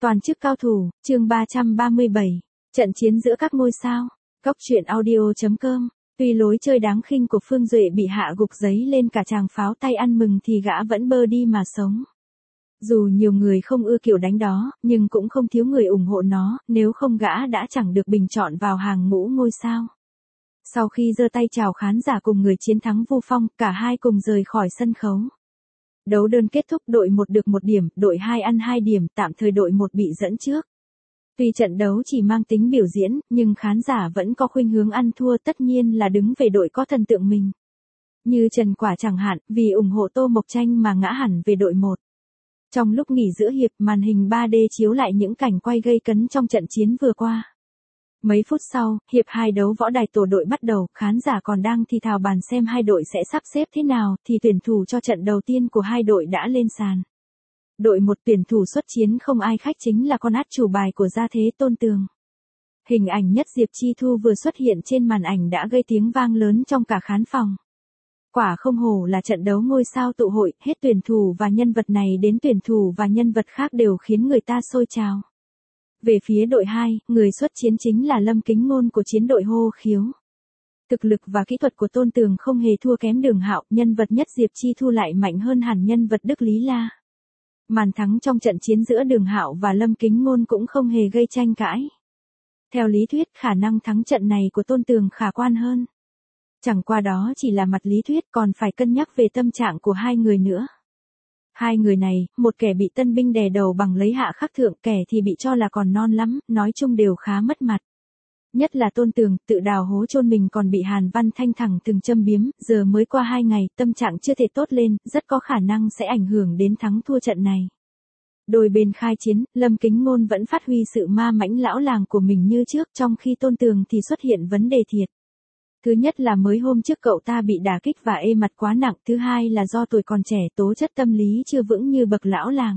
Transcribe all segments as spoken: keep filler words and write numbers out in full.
Toàn chức cao thủ, chương ba trăm ba mươi bảy. Trận chiến giữa các ngôi sao. Cốc truyện audio chấm com. Tuy lối chơi đáng khinh của Phương Duệ bị hạ gục giấy lên cả tràng pháo tay ăn mừng thì gã vẫn bơ đi mà sống. Dù nhiều người không ưa kiểu đánh đó, nhưng cũng không thiếu người ủng hộ nó, nếu không gã đã chẳng được bình chọn vào hàng ngũ ngôi sao. Sau khi giơ tay chào khán giả cùng người chiến thắng Vu Phong, cả hai cùng rời khỏi sân khấu. Đấu đơn kết thúc, đội một được một điểm, đội hai ăn hai điểm, tạm thời đội một bị dẫn trước. Tuy trận đấu chỉ mang tính biểu diễn, nhưng khán giả vẫn có khuynh hướng ăn thua, tất nhiên là đứng về đội có thần tượng mình. Như Trần Quả chẳng hạn, vì ủng hộ Tô Mộc Tranh mà ngã hẳn về đội một. Trong lúc nghỉ giữa hiệp, màn hình ba D chiếu lại những cảnh quay gây cấn trong trận chiến vừa qua. Mấy phút sau, hiệp hai đấu võ đài tổ đội bắt đầu, khán giả còn đang thì thào bàn xem hai đội sẽ sắp xếp thế nào, thì tuyển thủ cho trận đầu tiên của hai đội đã lên sàn. Đội một tuyển thủ xuất chiến không ai khác chính là con át chủ bài của gia thế Tôn Tường. Hình ảnh nhất Diệp Chi Thu vừa xuất hiện trên màn ảnh đã gây tiếng vang lớn trong cả khán phòng. Quả không hổ là trận đấu ngôi sao tụ hội, hết tuyển thủ và nhân vật này đến tuyển thủ và nhân vật khác đều khiến người ta sôi trào. Về phía đội hai, người xuất chiến chính là Lâm Kính Ngôn của chiến đội Hô Khiếu. Thực lực và kỹ thuật của Tôn Tường không hề thua kém Đường Hạo, nhân vật nhất Diệp Chi Thu lại mạnh hơn hẳn nhân vật Đức Lý La. Màn thắng trong trận chiến giữa Đường Hạo và Lâm Kính Ngôn cũng không hề gây tranh cãi. Theo lý thuyết, khả năng thắng trận này của Tôn Tường khả quan hơn. Chẳng qua đó chỉ là mặt lý thuyết, còn phải cân nhắc về tâm trạng của hai người nữa. Hai người này, một kẻ bị tân binh đè đầu bằng lấy hạ khắc thượng, kẻ thì bị cho là còn non lắm, nói chung đều khá mất mặt. Nhất là Tôn Tường, tự đào hố chôn mình còn bị Hàn Văn Thanh thẳng từng châm biếm, giờ mới qua hai ngày, tâm trạng chưa thể tốt lên, rất có khả năng sẽ ảnh hưởng đến thắng thua trận này. Đôi bên khai chiến, Lâm Kính Ngôn vẫn phát huy sự ma mãnh lão làng của mình như trước, trong khi Tôn Tường thì xuất hiện vấn đề thiệt. Thứ nhất là mới hôm trước cậu ta bị đả kích và ê mặt quá nặng, thứ hai là do tuổi còn trẻ, tố chất tâm lý chưa vững như bậc lão làng.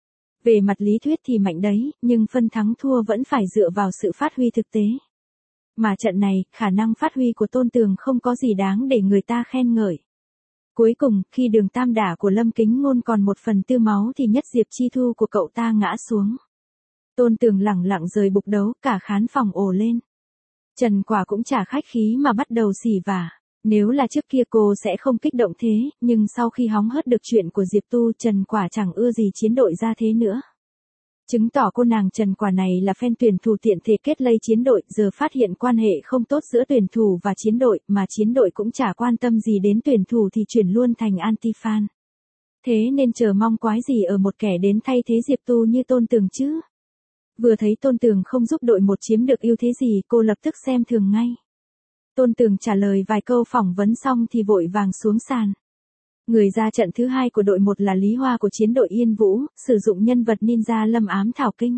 Về mặt lý thuyết thì mạnh đấy, nhưng phân thắng thua vẫn phải dựa vào sự phát huy thực tế. Mà trận này, khả năng phát huy của Tôn Tường không có gì đáng để người ta khen ngợi. Cuối cùng, khi đường tam đả của Lâm Kính Ngôn còn một phần tư máu thì nhất Diệp Chi Thu của cậu ta ngã xuống. Tôn Tường lẳng lặng rời bục đấu, cả khán phòng ồ lên. Trần Quả cũng chả khách khí mà bắt đầu xỉ vả. Nếu là trước kia cô sẽ không kích động thế, nhưng sau khi hóng hớt được chuyện của Diệp Tu, Trần Quả chẳng ưa gì chiến đội ra thế nữa. Chứng tỏ cô nàng Trần Quả này là fan tuyển thủ tiện thể kết lây chiến đội, giờ phát hiện quan hệ không tốt giữa tuyển thủ và chiến đội, mà chiến đội cũng chả quan tâm gì đến tuyển thủ thì chuyển luôn thành anti-fan. Thế nên chờ mong quái gì ở một kẻ đến thay thế Diệp Tu như Tôn Tường chứ? Vừa thấy Tôn Tường không giúp đội một chiếm được ưu thế gì, cô lập tức xem thường ngay. Tôn Tường trả lời vài câu phỏng vấn xong thì vội vàng xuống sàn. Người ra trận thứ hai của đội một là Lý Hoa của chiến đội Yên Vũ, sử dụng nhân vật ninja Lâm Ám Thảo Kinh.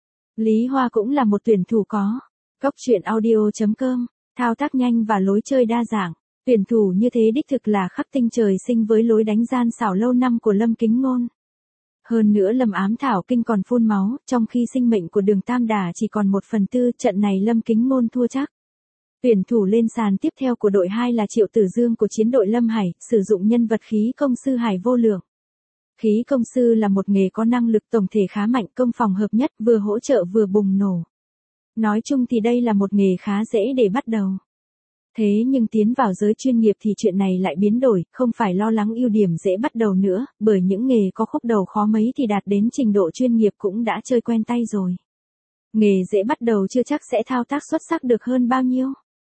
Lý Hoa cũng là một tuyển thủ có. Cốc truyện audio chấm com, thao tác nhanh và lối chơi đa dạng. Tuyển thủ như thế đích thực là khắc tinh trời sinh với lối đánh gian xảo lâu năm của Lâm Kính Ngôn. Hơn nữa Lâm Ám Thảo Kinh còn phun máu, trong khi sinh mệnh của đường tam đà chỉ còn một phần tư, trận này Lâm Kính Ngôn thua chắc. Tuyển thủ lên sàn tiếp theo của đội hai là Triệu Tử Dương của chiến đội Lâm Hải, sử dụng nhân vật khí công sư Hải Vô Lượng. Khí công sư là một nghề có năng lực tổng thể khá mạnh, công phòng hợp nhất, vừa hỗ trợ vừa bùng nổ. Nói chung thì đây là một nghề khá dễ để bắt đầu. Thế nhưng tiến vào giới chuyên nghiệp thì chuyện này lại biến đổi, không phải lo lắng ưu điểm dễ bắt đầu nữa, bởi những nghề có khúc đầu khó mấy thì đạt đến trình độ chuyên nghiệp cũng đã chơi quen tay rồi. Nghề dễ bắt đầu chưa chắc sẽ thao tác xuất sắc được hơn bao nhiêu.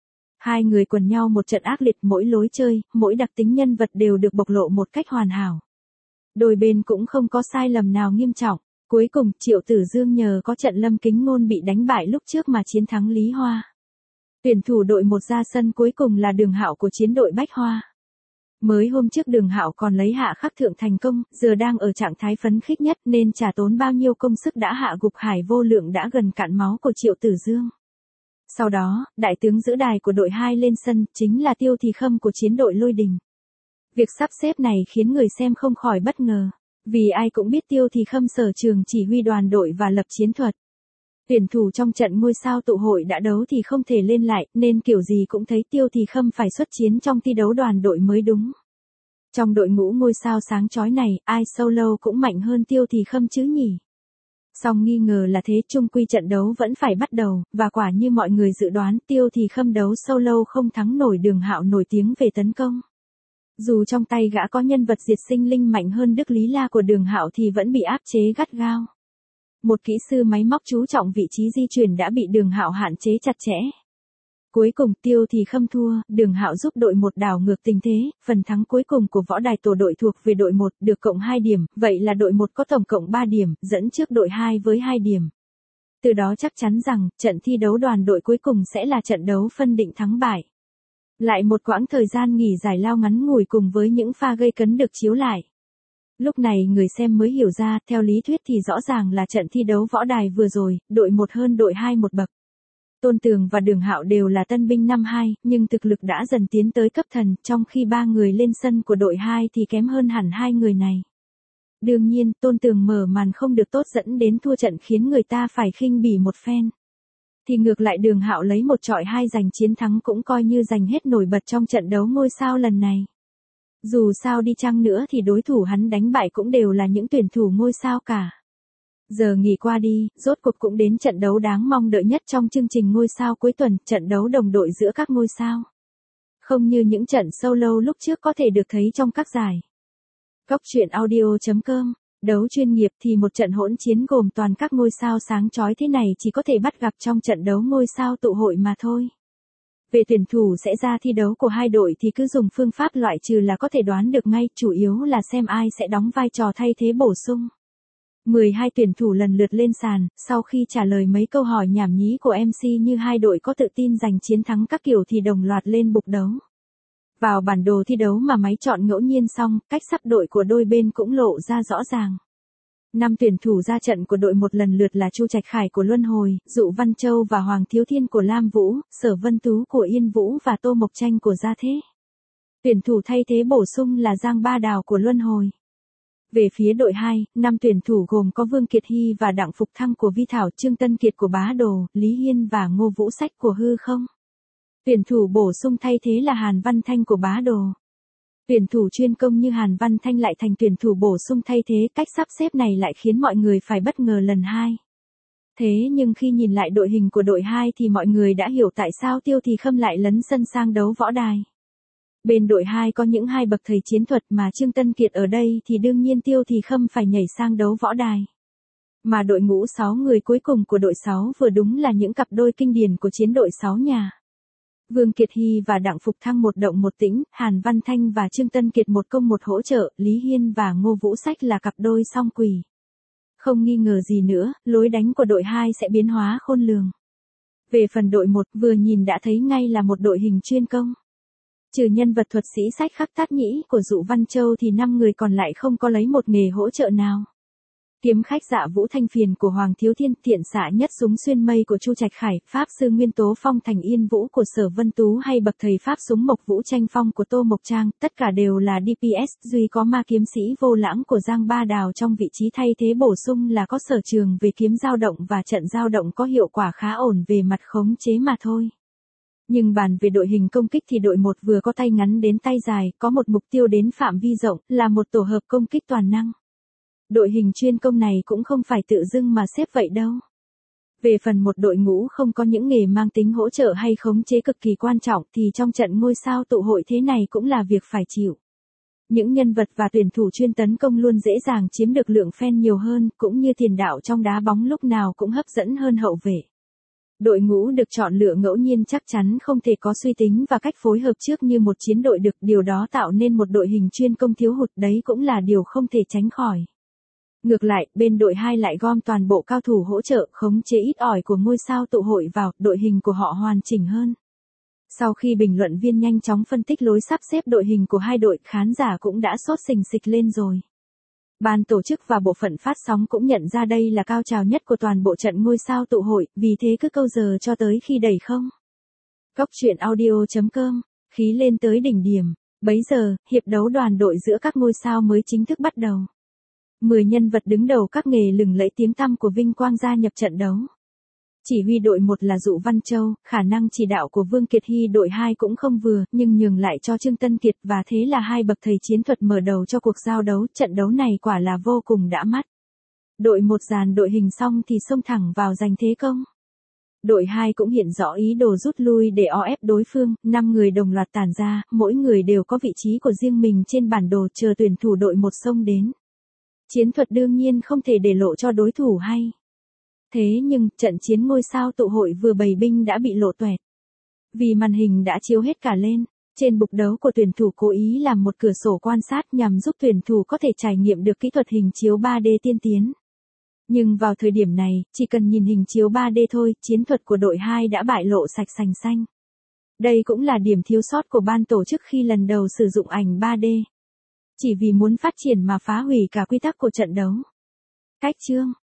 Hai người quần nhau một trận ác liệt, mỗi lối chơi, mỗi đặc tính nhân vật đều được bộc lộ một cách hoàn hảo. Đôi bên cũng không có sai lầm nào nghiêm trọng. Cuối cùng, Triệu Tử Dương nhờ có trận Lâm Kính Ngôn bị đánh bại lúc trước mà chiến thắng Lý Hoa. Tuyển thủ đội một ra sân cuối cùng là Đường Hạo của chiến đội Bách Hoa. Mới hôm trước Đường Hạo còn lấy hạ khắc thượng thành công, giờ đang ở trạng thái phấn khích nhất nên chả tốn bao nhiêu công sức đã hạ gục Hải Vô Lượng đã gần cạn máu của Triệu Tử Dương. Sau đó, đại tướng giữ đài của đội hai lên sân, chính là Tiêu Thì Khâm của chiến đội Lôi Đình. Việc sắp xếp này khiến người xem không khỏi bất ngờ, vì ai cũng biết Tiêu Thì Khâm sở trường chỉ huy đoàn đội và lập chiến thuật. Tuyển thủ trong trận ngôi sao tụ hội đã đấu thì không thể lên lại, nên kiểu gì cũng thấy Tiêu Thì Khâm phải xuất chiến trong thi đấu đoàn đội mới đúng. Trong đội ngũ ngôi sao sáng chói này, ai solo cũng mạnh hơn Tiêu Thì Khâm chứ nhỉ? Song nghi ngờ là thế, chung quy trận đấu vẫn phải bắt đầu, và quả như mọi người dự đoán, Tiêu Thì Khâm đấu solo không thắng nổi Đường Hạo nổi tiếng về tấn công. Dù trong tay gã có nhân vật diệt sinh linh mạnh hơn Đức Lý La của Đường Hạo thì vẫn bị áp chế gắt gao. Một kỹ sư máy móc chú trọng vị trí di chuyển đã bị Đường Hạo hạn chế chặt chẽ. Cuối cùng Tiêu Thì Khâm thua, Đường Hạo giúp đội một đảo ngược tình thế, phần thắng cuối cùng của võ đài tổ đội thuộc về đội một, được cộng hai điểm, vậy là đội một có tổng cộng ba điểm, dẫn trước đội hai với hai điểm. Từ đó chắc chắn rằng, trận thi đấu đoàn đội cuối cùng sẽ là trận đấu phân định thắng bại. Lại một quãng thời gian nghỉ giải lao ngắn ngủi cùng với những pha gây cấn được chiếu lại. Lúc này người xem mới hiểu ra, theo lý thuyết thì rõ ràng là trận thi đấu võ đài vừa rồi, đội một hơn đội hai một bậc. Tôn Tường và Đường Hạo đều là tân binh năm hai, nhưng thực lực đã dần tiến tới cấp thần, trong khi ba người lên sân của đội hai thì kém hơn hẳn hai người này. Đương nhiên, Tôn Tường mở màn không được tốt dẫn đến thua trận khiến người ta phải khinh bỉ một phen. Thì ngược lại Đường Hạo lấy một chọi hai giành chiến thắng cũng coi như giành hết nổi bật trong trận đấu ngôi sao lần này. Dù sao đi chăng nữa thì đối thủ hắn đánh bại cũng đều là những tuyển thủ ngôi sao cả. Giờ nghỉ qua đi, rốt cuộc cũng đến trận đấu đáng mong đợi nhất trong chương trình ngôi sao cuối tuần, trận đấu đồng đội giữa các ngôi sao. Không như những trận solo lúc trước có thể được thấy trong các giải. Cốc truyện audio chấm com, đấu chuyên nghiệp thì một trận hỗn chiến gồm toàn các ngôi sao sáng chói thế này chỉ có thể bắt gặp trong trận đấu ngôi sao tụ hội mà thôi. Về tuyển thủ sẽ ra thi đấu của hai đội thì cứ dùng phương pháp loại trừ là có thể đoán được ngay, chủ yếu là xem ai sẽ đóng vai trò thay thế bổ sung. mười hai tuyển thủ lần lượt lên sàn, sau khi trả lời mấy câu hỏi nhảm nhí của em xê như hai đội có tự tin giành chiến thắng các kiểu thì đồng loạt lên bục đấu. Vào bản đồ thi đấu mà máy chọn ngẫu nhiên xong, cách sắp đội của đôi bên cũng lộ ra rõ ràng. Năm tuyển thủ ra trận của đội một lần lượt là Chu Trạch Khải của Luân Hồi, Dụ Văn Châu và Hoàng Thiếu Thiên của Lam Vũ, Sở Vân Tú của Yên Vũ và Tô Mộc Tranh của Gia Thế. Tuyển thủ thay thế bổ sung là Giang Ba Đào của Luân Hồi. Về phía đội hai, năm tuyển thủ gồm có Vương Kiệt Hy và Đặng Phục Thăng của Vi Thảo, Trương Tân Kiệt của Bá Đồ, Lý Hiên và Ngô Vũ Sách của Hư Không. Tuyển thủ bổ sung thay thế là Hàn Văn Thanh của Bá Đồ. Tuyển thủ chuyên công như Hàn Văn Thanh lại thành tuyển thủ bổ sung thay thế, cách sắp xếp này lại khiến mọi người phải bất ngờ lần hai. Thế nhưng khi nhìn lại đội hình của đội hai thì mọi người đã hiểu tại sao Tiêu Thì Khâm lại lấn sân sang đấu võ đài. Bên đội hai có những hai bậc thầy chiến thuật mà Trương Tân Kiệt ở đây thì đương nhiên Tiêu Thì Khâm phải nhảy sang đấu võ đài. Mà đội ngũ sáu người cuối cùng của đội sáu vừa đúng là những cặp đôi kinh điển của chiến đội sáu nhà. Vương Kiệt Hy và Đặng Phục Thăng một động một tĩnh, Hàn Văn Thanh và Trương Tân Kiệt một công một hỗ trợ, Lý Hiên và Ngô Vũ Sách là cặp đôi song quỷ. Không nghi ngờ gì nữa, lối đánh của đội hai sẽ biến hóa khôn lường. Về phần đội một, vừa nhìn đã thấy ngay là một đội hình chuyên công. Trừ nhân vật thuật sĩ sách khắc tát nhĩ của Dụ Văn Châu thì năm người còn lại không có lấy một nghề hỗ trợ nào. Kiếm khách Dạ Vũ Thanh Phiền của Hoàng Thiếu Thiên, thiện xạ nhất súng xuyên mây của Chu Trạch Khải, pháp sư Nguyên Tố Phong Thành Yên Vũ của Sở Vân Tú hay bậc thầy pháp súng Mộc Vũ Tranh Phong của Tô Mộc Trang, tất cả đều là đê pê ét, duy có ma kiếm sĩ Vô Lãng của Giang Ba Đào trong vị trí thay thế bổ sung là có sở trường về kiếm dao động và trận dao động có hiệu quả khá ổn về mặt khống chế mà thôi. Nhưng bàn về đội hình công kích thì đội một vừa có tay ngắn đến tay dài, có một mục tiêu đến phạm vi rộng, là một tổ hợp công kích toàn năng. Đội hình chuyên công này cũng không phải tự dưng mà xếp vậy đâu. Về phần một đội ngũ không có những nghề mang tính hỗ trợ hay khống chế cực kỳ quan trọng thì trong trận ngôi sao tụ hội thế này cũng là việc phải chịu. Những nhân vật và tuyển thủ chuyên tấn công luôn dễ dàng chiếm được lượng fan nhiều hơn, cũng như tiền đạo trong đá bóng lúc nào cũng hấp dẫn hơn hậu vệ. Đội ngũ được chọn lựa ngẫu nhiên chắc chắn không thể có suy tính và cách phối hợp trước như một chiến đội được, điều đó tạo nên một đội hình chuyên công thiếu hụt, đấy cũng là điều không thể tránh khỏi. Ngược lại, bên đội hai lại gom toàn bộ cao thủ hỗ trợ, khống chế ít ỏi của ngôi sao tụ hội vào, đội hình của họ hoàn chỉnh hơn. Sau khi bình luận viên nhanh chóng phân tích lối sắp xếp đội hình của hai đội, khán giả cũng đã sốt sình sịch lên rồi. Ban tổ chức và bộ phận phát sóng cũng nhận ra đây là cao trào nhất của toàn bộ trận ngôi sao tụ hội, vì thế cứ câu giờ cho tới khi đẩy không. Cốc truyện audio chấm com, khí lên tới đỉnh điểm. Bấy giờ, hiệp đấu đoàn đội giữa các ngôi sao mới chính thức bắt đầu. mười nhân vật đứng đầu các nghề lừng lẫy tiếng tăm của vinh quang gia nhập trận đấu. Chỉ huy đội một là Dụ Văn Châu, khả năng chỉ đạo của Vương Kiệt Hy đội hai cũng không vừa, nhưng nhường lại cho Trương Tân Kiệt và thế là hai bậc thầy chiến thuật mở đầu cho cuộc giao đấu, trận đấu này quả là vô cùng đã mắt. Đội một dàn đội hình xong thì xông thẳng vào giành thế công. Đội hai cũng hiện rõ ý đồ rút lui để o ép đối phương, năm người đồng loạt tản ra, mỗi người đều có vị trí của riêng mình trên bản đồ chờ tuyển thủ đội một xông đến. Chiến thuật đương nhiên không thể để lộ cho đối thủ hay. Thế nhưng, trận chiến ngôi sao tụ hội vừa bày binh đã bị lộ toẹt. Vì màn hình đã chiếu hết cả lên, trên bục đấu của tuyển thủ cố ý làm một cửa sổ quan sát nhằm giúp tuyển thủ có thể trải nghiệm được kỹ thuật hình chiếu ba D tiên tiến. Nhưng vào thời điểm này, chỉ cần nhìn hình chiếu ba D thôi, chiến thuật của đội hai đã bại lộ sạch sành xanh. Đây cũng là điểm thiếu sót của ban tổ chức khi lần đầu sử dụng ảnh ba D. Chỉ vì muốn phát triển mà phá hủy cả quy tắc của trận đấu. Cách chương